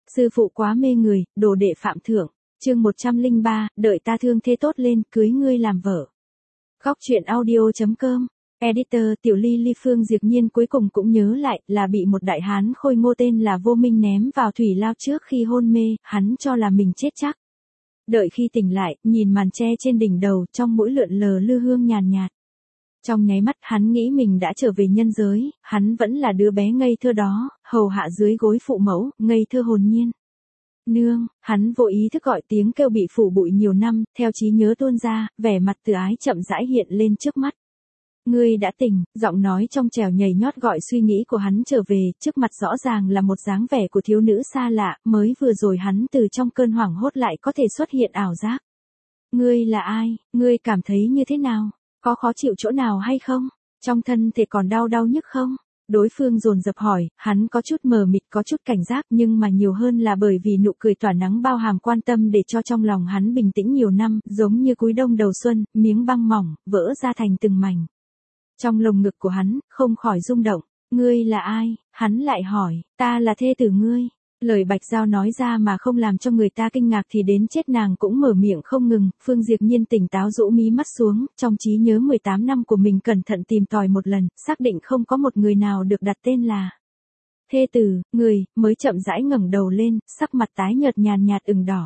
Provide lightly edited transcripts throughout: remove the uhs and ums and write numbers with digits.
Sư phụ quá mê người, đồ đệ phạm thượng. Chương 103, đợi ta thương thế tốt lên, cưới ngươi làm vợ. Góc truyện audio.com. Editor Tiểu Ly Ly. Phương Diệp Nhiên cuối cùng cũng nhớ lại là bị một đại hán khôi ngô tên là Vô Minh ném vào thủy lao trước khi hôn mê, hắn cho là mình chết chắc. Đợi khi tỉnh lại, nhìn màn tre trên đỉnh đầu, trong mũi lượn lờ lư hương nhàn nhạt. Trong nháy mắt hắn nghĩ mình đã trở về nhân giới, hắn vẫn là đứa bé ngây thơ đó, hầu hạ dưới gối phụ mẫu, ngây thơ hồn nhiên. Nương, hắn vô ý thức gọi tiếng kêu bị phủ bụi nhiều năm, theo trí nhớ tuôn ra, vẻ mặt từ ái chậm rãi hiện lên trước mắt. Ngươi đã tỉnh, giọng nói trong trẻo nhảy nhót gọi suy nghĩ của hắn trở về, trước mặt rõ ràng là một dáng vẻ của thiếu nữ xa lạ, mới vừa rồi hắn từ trong cơn hoảng hốt lại có thể xuất hiện ảo giác. Ngươi là ai, ngươi cảm thấy như thế nào, có khó chịu chỗ nào hay không, trong thân thể còn đau nhức không? Đối phương dồn dập hỏi, hắn có chút mờ mịt có chút cảnh giác nhưng mà nhiều hơn là bởi vì nụ cười tỏa nắng bao hàm quan tâm để cho trong lòng hắn bình tĩnh nhiều năm, giống như cuối đông đầu xuân, miếng băng mỏng, vỡ ra thành từng mảnh. Trong lồng ngực của hắn, không khỏi rung động. Ngươi là ai? Hắn lại hỏi, ta là thê tử ngươi. Lời Bạch Giao nói ra mà không làm cho người ta kinh ngạc thì đến chết nàng cũng mở miệng không ngừng. Phương Diệp Nhiên tỉnh táo rũ mí mắt xuống, trong trí nhớ 18 năm của mình cẩn thận tìm tòi một lần, xác định không có một người nào được đặt tên là thê tử, người, mới chậm rãi ngẩng đầu lên, sắc mặt tái nhợt nhàn nhạt ửng đỏ.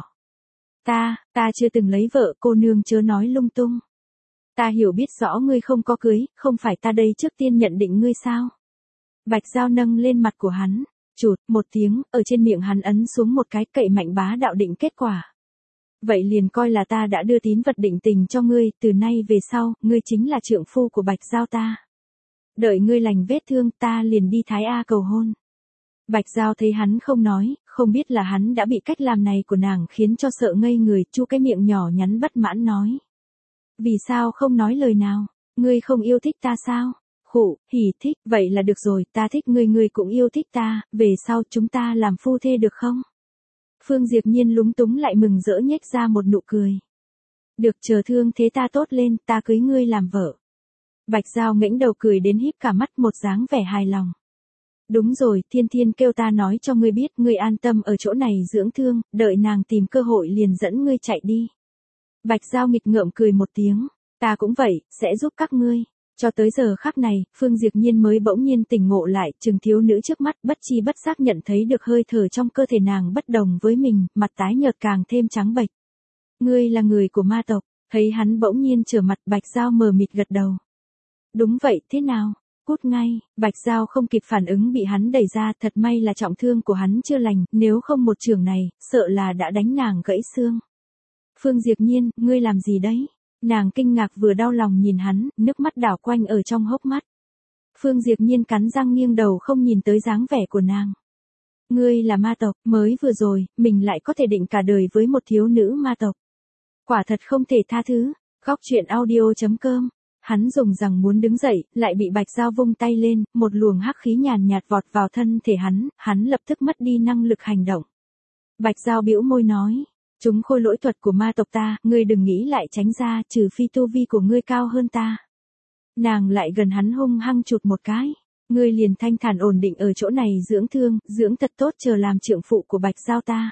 Ta chưa từng lấy vợ, cô nương chớ nói lung tung. Ta hiểu biết rõ ngươi không có cưới, không phải ta đây trước tiên nhận định ngươi sao? Bạch Giao nâng lên mặt của hắn, chụt, một tiếng, ở trên miệng hắn ấn xuống một cái cậy mạnh bá đạo định kết quả. Vậy liền coi là ta đã đưa tín vật định tình cho ngươi, từ nay về sau, ngươi chính là trượng phu của Bạch Giao ta. Đợi ngươi lành vết thương ta liền đi Thái A cầu hôn. Bạch Giao thấy hắn không nói, không biết là hắn đã bị cách làm này của nàng khiến cho sợ ngây người, chu cái miệng nhỏ nhắn bất mãn nói. Vì sao không nói lời nào, ngươi không yêu thích ta sao? Khụ, hỉ thích, vậy là được rồi, ta thích ngươi, ngươi cũng yêu thích ta, về sau chúng ta làm phu thê được không? Phương Diệp Nhiên lúng túng lại mừng rỡ nhếch ra một nụ cười. Được, chờ thương thế ta tốt lên, ta cưới ngươi làm vợ. Bạch Giao ngẩng đầu cười đến híp cả mắt một dáng vẻ hài lòng. Đúng rồi, Thiên Thiên kêu ta nói cho ngươi biết, ngươi an tâm ở chỗ này dưỡng thương, đợi nàng tìm cơ hội liền dẫn ngươi chạy đi. Bạch Giao nghịch ngợm cười một tiếng, ta cũng vậy, sẽ giúp các ngươi. Cho tới giờ khắc này, Phương Diệp Nhiên mới bỗng nhiên tỉnh ngộ lại, chừng thiếu nữ trước mắt bất chi bất giác nhận thấy được hơi thở trong cơ thể nàng bất đồng với mình, mặt tái nhợt càng thêm trắng bệch. Ngươi là người của ma tộc, thấy hắn bỗng nhiên trở mặt, Bạch Giao mờ mịt gật đầu. Đúng vậy, thế nào? Cút ngay, Bạch Giao không kịp phản ứng bị hắn đẩy ra, thật may là trọng thương của hắn chưa lành, nếu không một chưởng này, sợ là đã đánh nàng gãy xương. Phương Diệp Nhiên, ngươi làm gì đấy? Nàng kinh ngạc vừa đau lòng nhìn hắn, nước mắt đảo quanh ở trong hốc mắt. Phương Diệp Nhiên cắn răng nghiêng đầu không nhìn tới dáng vẻ của nàng. Ngươi là ma tộc, mới vừa rồi, mình lại có thể định cả đời với một thiếu nữ ma tộc. Quả thật không thể tha thứ. Góc truyện audio.com. Hắn dùng rằng muốn đứng dậy, lại bị Bạch Giao vung tay lên, một luồng hắc khí nhàn nhạt vọt vào thân thể hắn lập tức mất đi năng lực hành động. Bạch Giao bĩu môi nói. Chúng khôi lỗi thuật của ma tộc ta, ngươi đừng nghĩ lại tránh ra, trừ phi tu vi của ngươi cao hơn ta. Nàng lại gần hắn hung hăng chụp một cái. Ngươi liền thanh thản ổn định ở chỗ này dưỡng thương, dưỡng thật tốt chờ làm trượng phụ của Bạch Giao ta.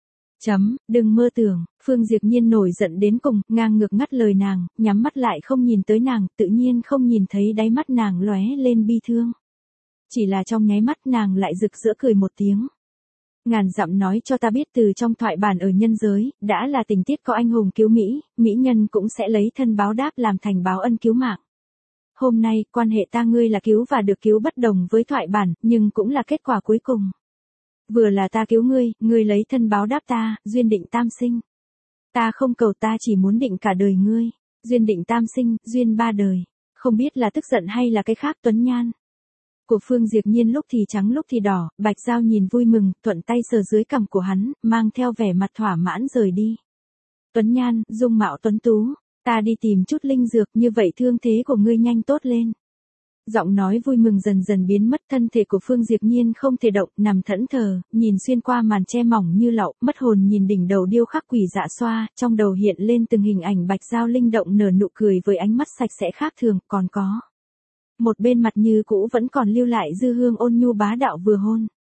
Đừng mơ tưởng, Phương Diệp Nhiên nổi giận đến cùng, ngang ngược ngắt lời nàng, nhắm mắt lại không nhìn tới nàng, tự nhiên không nhìn thấy đáy mắt nàng lóe lên bi thương. Chỉ là trong nháy mắt nàng lại rực rỡ cười một tiếng. Ngàn dặm nói cho ta biết từ trong thoại bản ở nhân giới, đã là tình tiết có anh hùng cứu mỹ nhân cũng sẽ lấy thân báo đáp làm thành báo ân cứu mạng. Hôm nay, quan hệ ta ngươi là cứu và được cứu bất đồng với thoại bản, nhưng cũng là kết quả cuối cùng. Vừa là ta cứu ngươi lấy thân báo đáp ta, duyên định tam sinh. Ta không cầu, ta chỉ muốn định cả đời ngươi, duyên định tam sinh, duyên ba đời. Không biết là tức giận hay là cái khác. Tuấn nhan của Phương Diệp Nhiên lúc thì trắng lúc thì đỏ, Bạch Giao nhìn vui mừng, thuận tay sờ dưới cằm của hắn, mang theo vẻ mặt thỏa mãn rời đi. Tuấn nhan, dung mạo tuấn tú, ta đi tìm chút linh dược, như vậy thương thế của ngươi nhanh tốt lên. Giọng nói vui mừng dần dần biến mất, thân thể của Phương Diệp Nhiên không thể động, nằm thẫn thờ, nhìn xuyên qua màn che mỏng như lậu, mất hồn nhìn đỉnh đầu điêu khắc quỷ dạ xoa, trong đầu hiện lên từng hình ảnh Bạch Giao linh động nở nụ cười với ánh mắt sạch sẽ khác thường, còn có một bên mặt như cũ vẫn còn lưu lại dư hương ôn nhu bá đạo vừa hôn.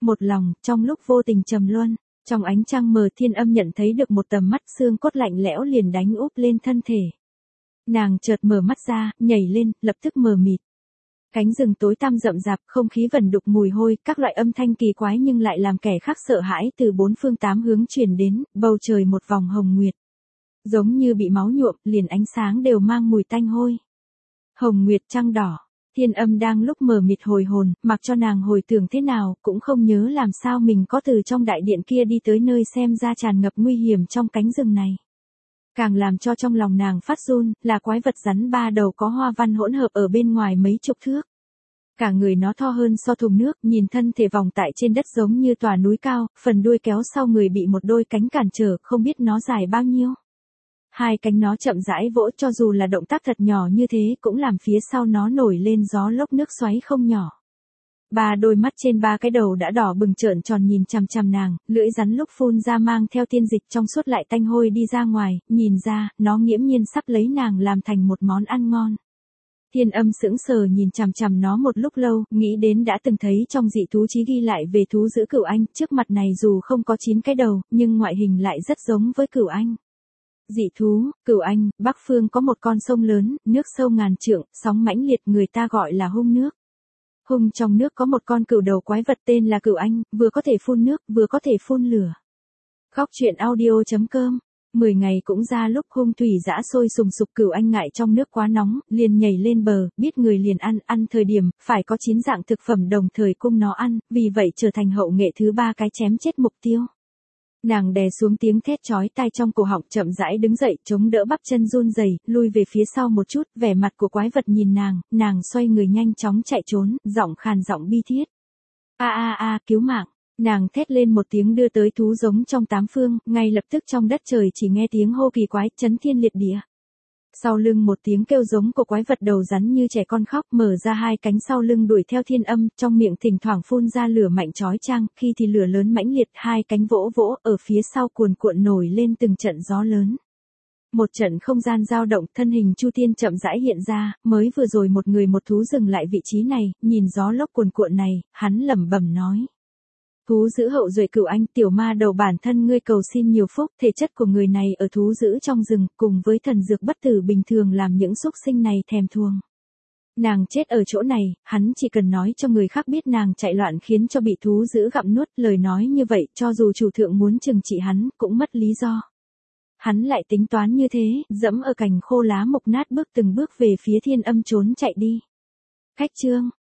Một lòng, trong lúc vô tình trầm luân, trong ánh trăng mờ Thiên Âm nhận thấy được một tầm mắt xương cốt lạnh lẽo liền đánh úp lên thân thể. Nàng chợt mở mắt ra, nhảy lên, lập tức mờ mịt. Cánh rừng tối tăm rậm rạp, không khí vẩn đục mùi hôi, các loại âm thanh kỳ quái nhưng lại làm kẻ khác sợ hãi từ bốn phương tám hướng truyền đến, bầu trời một vòng hồng nguyệt. Giống như bị máu nhuộm, liền ánh sáng đều mang mùi tanh hôi. Hồng nguyệt trăng đỏ, Thiên Âm đang lúc mờ mịt hồi hồn, mặc cho nàng hồi tưởng thế nào, cũng không nhớ làm sao mình có từ trong đại điện kia đi tới nơi xem ra tràn ngập nguy hiểm trong cánh rừng này. Càng làm cho trong lòng nàng phát run, là quái vật rắn ba đầu có hoa văn hỗn hợp ở bên ngoài mấy chục thước. Cả người nó to hơn so thùng nước, nhìn thân thể vòng tại trên đất giống như tòa núi cao, phần đuôi kéo sau người bị một đôi cánh cản trở, không biết nó dài bao nhiêu. Hai cánh nó chậm rãi vỗ, cho dù là động tác thật nhỏ như thế cũng làm phía sau nó nổi lên gió lốc nước xoáy không nhỏ. Ba đôi mắt trên ba cái đầu đã đỏ bừng trợn tròn nhìn chằm chằm nàng, lưỡi rắn lúc phun ra mang theo tiên dịch trong suốt lại tanh hôi đi ra ngoài, nhìn ra, nó nghiễm nhiên sắp lấy nàng làm thành một món ăn ngon. Thiên Âm sững sờ nhìn chằm chằm nó một lúc lâu, nghĩ đến đã từng thấy trong dị thú chí ghi lại về thú dữ Cửu Anh, trước mặt này dù không có 9 cái đầu, nhưng ngoại hình lại rất giống với Cửu Anh. Dị thú, Cửu Anh, Bắc Phương có một con sông lớn, nước sâu ngàn trượng, sóng mãnh liệt, người ta gọi là hung nước. Hung trong nước có một con cửu đầu quái vật tên là Cửu Anh, vừa có thể phun nước, vừa có thể phun lửa. Góc truyện audio.com 10 ngày cũng ra lúc hung thủy dã sôi sùng sục, Cửu Anh ngại trong nước quá nóng, liền nhảy lên bờ, biết người liền ăn thời điểm, phải có 9 dạng thực phẩm đồng thời cung nó ăn, vì vậy trở thành hậu nghệ thứ 3 cái chém chết mục tiêu. Nàng đè xuống tiếng thét chói tai trong cổ họng, chậm rãi đứng dậy, chống đỡ bắp chân run rẩy, lui về phía sau một chút, vẻ mặt của quái vật nhìn nàng xoay người nhanh chóng chạy trốn, giọng khàn giọng bi thiết. Cứu mạng. Nàng thét lên một tiếng đưa tới thú giống trong tám phương, ngay lập tức trong đất trời chỉ nghe tiếng hô kỳ quái, chấn thiên liệt địa. Sau lưng một tiếng kêu giống của quái vật đầu rắn như trẻ con khóc, mở ra hai cánh sau lưng đuổi theo Thiên Âm, trong miệng thỉnh thoảng phun ra lửa mạnh chói chang, khi thì lửa lớn mãnh liệt, hai cánh vỗ vỗ, ở phía sau cuồn cuộn nổi lên từng trận gió lớn. Một trận không gian dao động, thân hình Chu Tiên chậm rãi hiện ra, mới vừa rồi một người một thú dừng lại vị trí này, nhìn gió lốc cuồn cuộn này, hắn lẩm bẩm nói. Thú giữ hậu duệ Cửu Anh, tiểu ma đầu, bản thân ngươi cầu xin nhiều phúc, thể chất của người này ở thú giữ trong rừng, cùng với thần dược bất tử bình thường làm những súc sinh này thèm thuồng. Nàng chết ở chỗ này, hắn chỉ cần nói cho người khác biết nàng chạy loạn khiến cho bị thú giữ gặm nuốt, lời nói như vậy, cho dù chủ thượng muốn trừng trị hắn, cũng mất lý do. Hắn lại tính toán như thế, dẫm ở cành khô lá mục nát bước từng bước về phía Thiên Âm trốn chạy đi. Khách chương